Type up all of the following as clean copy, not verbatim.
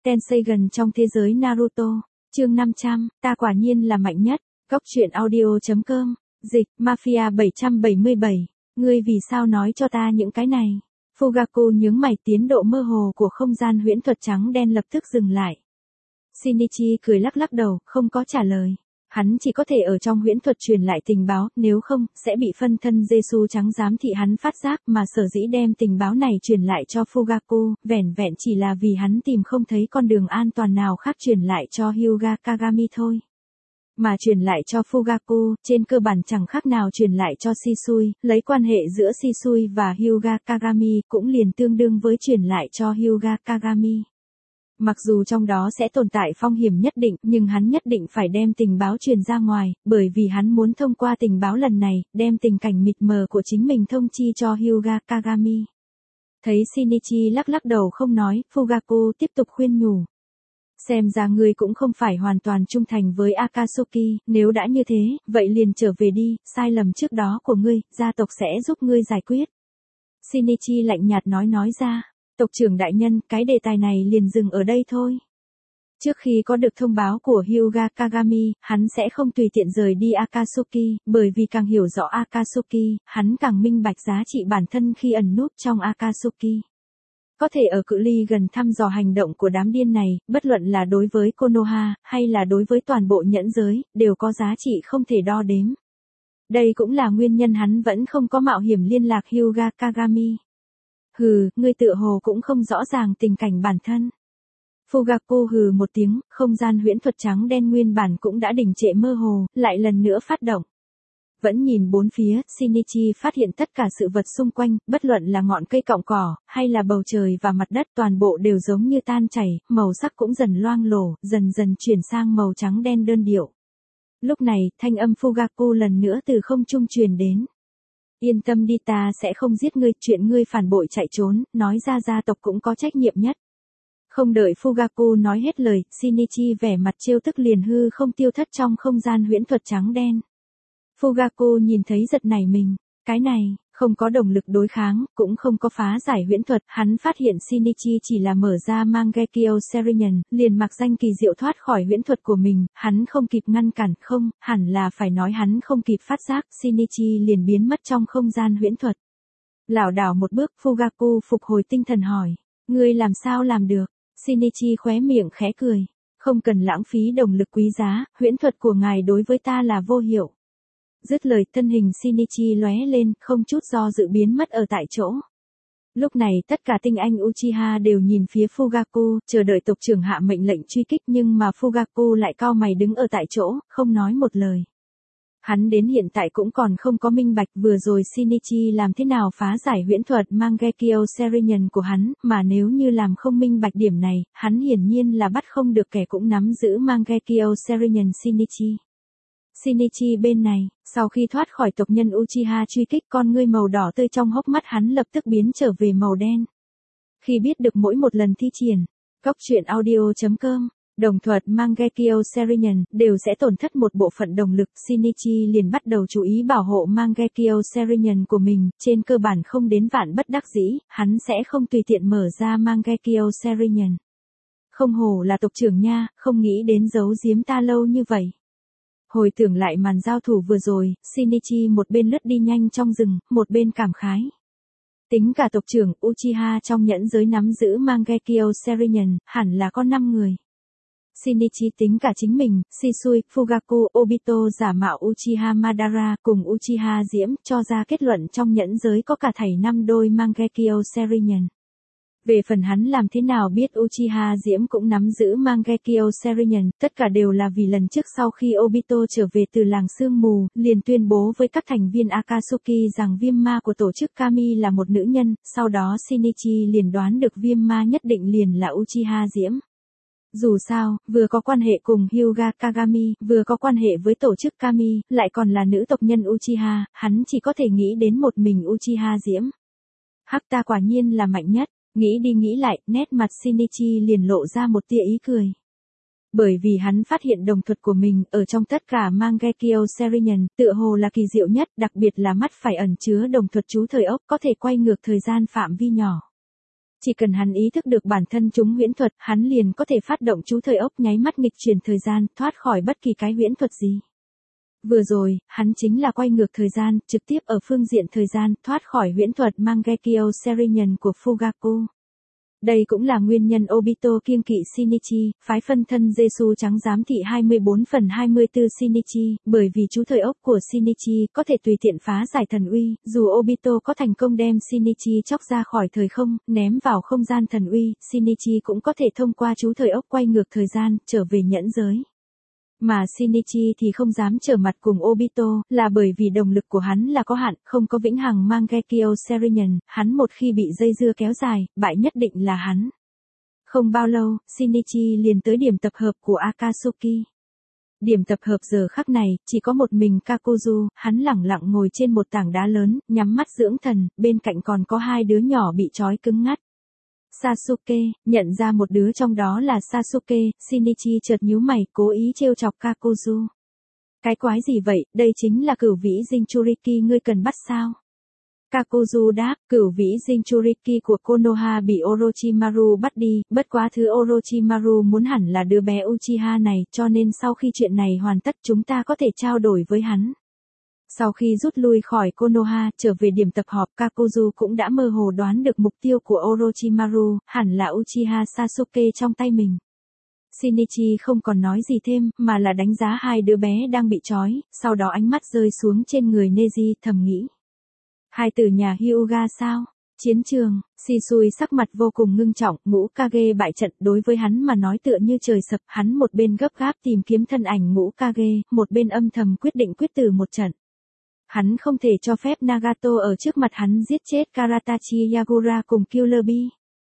Tenseigan trong thế giới Naruto. Chương 500, ta quả nhiên là mạnh nhất. Góc truyện audio.com. Dịch, Mafia 777. Ngươi vì sao nói cho ta những cái này? Fugaku nhướng mày, tiến độ mơ hồ của không gian huyễn thuật trắng đen lập tức dừng lại. Shinichi cười lắc lắc đầu, không có trả lời. Hắn chỉ có thể ở trong huyễn thuật truyền lại tình báo, nếu không, sẽ bị phân thân Jesu trắng giám thị hắn phát giác, mà sở dĩ đem tình báo này truyền lại cho Fugaku, vẻn vẹn chỉ là vì hắn tìm không thấy con đường an toàn nào khác truyền lại cho Hyuga Kagami thôi. Mà truyền lại cho Fugaku, trên cơ bản chẳng khác nào truyền lại cho Shisui, lấy quan hệ giữa Shisui và Hyuga Kagami cũng liền tương đương với truyền lại cho Hyuga Kagami. Mặc dù trong đó sẽ tồn tại phong hiểm nhất định, nhưng hắn nhất định phải đem tình báo truyền ra ngoài, bởi vì hắn muốn thông qua tình báo lần này, đem tình cảnh mịt mờ của chính mình thông chi cho Hyuga Kagami. Thấy Shinichi lắc lắc đầu không nói, Fugaku tiếp tục khuyên nhủ. Xem ra ngươi cũng không phải hoàn toàn trung thành với Akatsuki, nếu đã như thế, vậy liền trở về đi, sai lầm trước đó của ngươi, gia tộc sẽ giúp ngươi giải quyết. Shinichi lạnh nhạt nói ra. Tộc trưởng đại nhân, cái đề tài này liền dừng ở đây thôi. Trước khi có được thông báo của Hyuga Kagami, hắn sẽ không tùy tiện rời đi Akatsuki, bởi vì càng hiểu rõ Akatsuki, hắn càng minh bạch giá trị bản thân khi ẩn núp trong Akatsuki. Có thể ở cự ly gần thăm dò hành động của đám điên này, bất luận là đối với Konoha, hay là đối với toàn bộ nhẫn giới, đều có giá trị không thể đo đếm. Đây cũng là nguyên nhân hắn vẫn không có mạo hiểm liên lạc Hyuga Kagami. Hừ, ngươi tựa hồ cũng không rõ ràng tình cảnh bản thân. Fugaku hừ một tiếng, không gian huyễn thuật trắng đen nguyên bản cũng đã đình trệ mơ hồ, lại lần nữa phát động. Vẫn nhìn bốn phía, Shinichi phát hiện tất cả sự vật xung quanh, bất luận là ngọn cây cọng cỏ, hay là bầu trời và mặt đất toàn bộ đều giống như tan chảy, màu sắc cũng dần loang lổ, dần dần chuyển sang màu trắng đen đơn điệu. Lúc này, thanh âm Fugaku lần nữa từ không trung truyền đến. Yên tâm đi, ta sẽ không giết ngươi, chuyện ngươi phản bội chạy trốn, nói ra gia tộc cũng có trách nhiệm nhất. Không đợi Fugaku nói hết lời, Shinichi vẻ mặt trêu tức liền hư không tiêu thất trong không gian huyễn thuật trắng đen. Fugaku nhìn thấy giật nảy mình, cái này, không có động lực đối kháng, cũng không có phá giải huyễn thuật, hắn phát hiện Shinichi chỉ là mở ra Mangekyo Serenion, liền mặc danh kỳ diệu thoát khỏi huyễn thuật của mình, hắn không kịp ngăn cản, không, hẳn là phải nói hắn không kịp phát giác, Shinichi liền biến mất trong không gian huyễn thuật. Lảo đảo một bước, Fugaku phục hồi tinh thần hỏi, ngươi làm sao làm được? Shinichi khóe miệng khẽ cười, không cần lãng phí động lực quý giá, huyễn thuật của ngài đối với ta là vô hiệu. Dứt lời, thân hình Shinichi lóe lên, không chút do dự biến mất ở tại chỗ. Lúc này tất cả tinh anh Uchiha đều nhìn phía Fugaku, chờ đợi tộc trưởng hạ mệnh lệnh truy kích, nhưng mà Fugaku lại cau mày đứng ở tại chỗ, không nói một lời. Hắn đến hiện tại cũng còn không có minh bạch vừa rồi Shinichi làm thế nào phá giải huyễn thuật Mangekyo Serenion của hắn, mà nếu như làm không minh bạch điểm này, hắn hiển nhiên là bắt không được kẻ cũng nắm giữ Mangekyo Serenion Shinichi. Shinichi bên này, sau khi thoát khỏi tộc nhân Uchiha truy kích, con ngươi màu đỏ tươi trong hốc mắt hắn lập tức biến trở về màu đen. Khi biết được mỗi một lần thi triển, góc truyện audio.com, đồng thuật Mangekyo Serenion đều sẽ tổn thất một bộ phận động lực, Shinichi liền bắt đầu chú ý bảo hộ Mangekyo Serenion của mình, trên cơ bản không đến vạn bất đắc dĩ, hắn sẽ không tùy tiện mở ra Mangekyo Serenion. Không hổ là tộc trưởng nha, không nghĩ đến giấu giếm ta lâu như vậy. Hồi tưởng lại màn giao thủ vừa rồi, Shinichi một bên lướt đi nhanh trong rừng, một bên cảm khái. Tính cả tộc trưởng Uchiha trong nhẫn giới nắm giữ Mangekyo Serenion, hẳn là có 5 người. Shinichi tính cả chính mình, Shisui, Fugaku, Obito giả mạo Uchiha Madara cùng Uchiha Diễm, cho ra kết luận trong nhẫn giới có cả thảy 5 đôi Mangekyo Serenion. Về phần hắn làm thế nào biết Uchiha Diễm cũng nắm giữ Mangekyo Serenion, tất cả đều là vì lần trước sau khi Obito trở về từ làng sương mù, liền tuyên bố với các thành viên Akatsuki rằng viêm ma của tổ chức Kami là một nữ nhân, sau đó Shinichi liền đoán được viêm ma nhất định liền là Uchiha Diễm. Dù sao, vừa có quan hệ cùng Hyuga Kagami, vừa có quan hệ với tổ chức Kami, lại còn là nữ tộc nhân Uchiha, hắn chỉ có thể nghĩ đến một mình Uchiha Diễm. Hắc, ta quả nhiên là mạnh nhất. Nghĩ đi nghĩ lại, nét mặt Shinichi liền lộ ra một tia ý cười. Bởi vì hắn phát hiện đồng thuật của mình ở trong tất cả Mangekyo Serenion, tựa hồ là kỳ diệu nhất, đặc biệt là mắt phải ẩn chứa đồng thuật chú thời ốc có thể quay ngược thời gian phạm vi nhỏ. Chỉ cần hắn ý thức được bản thân chúng huyễn thuật, hắn liền có thể phát động chú thời ốc nháy mắt nghịch chuyển thời gian, thoát khỏi bất kỳ cái huyễn thuật gì. Vừa rồi, hắn chính là quay ngược thời gian, trực tiếp ở phương diện thời gian, thoát khỏi huyễn thuật Mangekyo Serenian của Fugaku. Đây cũng là nguyên nhân Obito kiêng kỵ Shinichi, phái phân thân Jesu trắng giám thị 24/24 Shinichi, bởi vì chú thời ốc của Shinichi có thể tùy tiện phá giải thần uy, dù Obito có thành công đem Shinichi chóc ra khỏi thời không, ném vào không gian thần uy, Shinichi cũng có thể thông qua chú thời ốc quay ngược thời gian, trở về nhẫn giới. Mà Shinichi thì không dám trở mặt cùng Obito, là bởi vì động lực của hắn là có hạn, không có vĩnh hằng Mangekyo Serenian, hắn một khi bị dây dưa kéo dài, bại nhất định là hắn. Không bao lâu, Shinichi liền tới điểm tập hợp của Akatsuki. Điểm tập hợp giờ khắc này, chỉ có một mình Kakuzu, hắn lẳng lặng ngồi trên một tảng đá lớn, nhắm mắt dưỡng thần, bên cạnh còn có hai đứa nhỏ bị trói cứng ngắt. Sasuke, nhận ra một đứa trong đó là Sasuke, Shinichi chợt nhíu mày, cố ý trêu chọc Kakuzu. Cái quái gì vậy, đây chính là cửu vĩ Jinchuriki ngươi cần bắt sao? Kakuzu đáp, cửu vĩ Jinchuriki của Konoha bị Orochimaru bắt đi, bất quá thứ Orochimaru muốn hẳn là đứa bé Uchiha này, cho nên sau khi chuyện này hoàn tất chúng ta có thể trao đổi với hắn. Sau khi rút lui khỏi Konoha, trở về điểm tập họp, Kakuzu cũng đã mơ hồ đoán được mục tiêu của Orochimaru, hẳn là Uchiha Sasuke trong tay mình. Shinichi không còn nói gì thêm, mà là đánh giá hai đứa bé đang bị trói, sau đó ánh mắt rơi xuống trên người Neji, thầm nghĩ. Hai tử nhà Hyuga sao? Chiến trường, Shisui sắc mặt vô cùng ngưng trọng, Ngũ Kage bại trận đối với hắn mà nói tựa như trời sập, hắn một bên gấp gáp tìm kiếm thân ảnh Ngũ Kage, một bên âm thầm quyết định quyết tử một trận. Hắn không thể cho phép Nagato ở trước mặt hắn giết chết Karatachi Yagura cùng Killer Bee.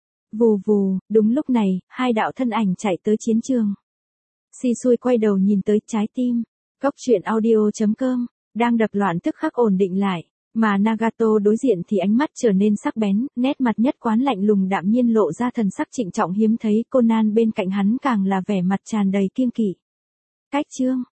Vù vù, đúng lúc này, hai đạo thân ảnh chạy tới chiến trường. Shisui quay đầu nhìn tới trái tim. Cốc truyện audio.com, đang đập loạn tức khắc ổn định lại. Mà Nagato đối diện thì ánh mắt trở nên sắc bén, nét mặt nhất quán lạnh lùng đạm nhiên lộ ra thần sắc trịnh trọng hiếm thấy, Conan bên cạnh hắn càng là vẻ mặt tràn đầy kiêng kỵ. Cách chương.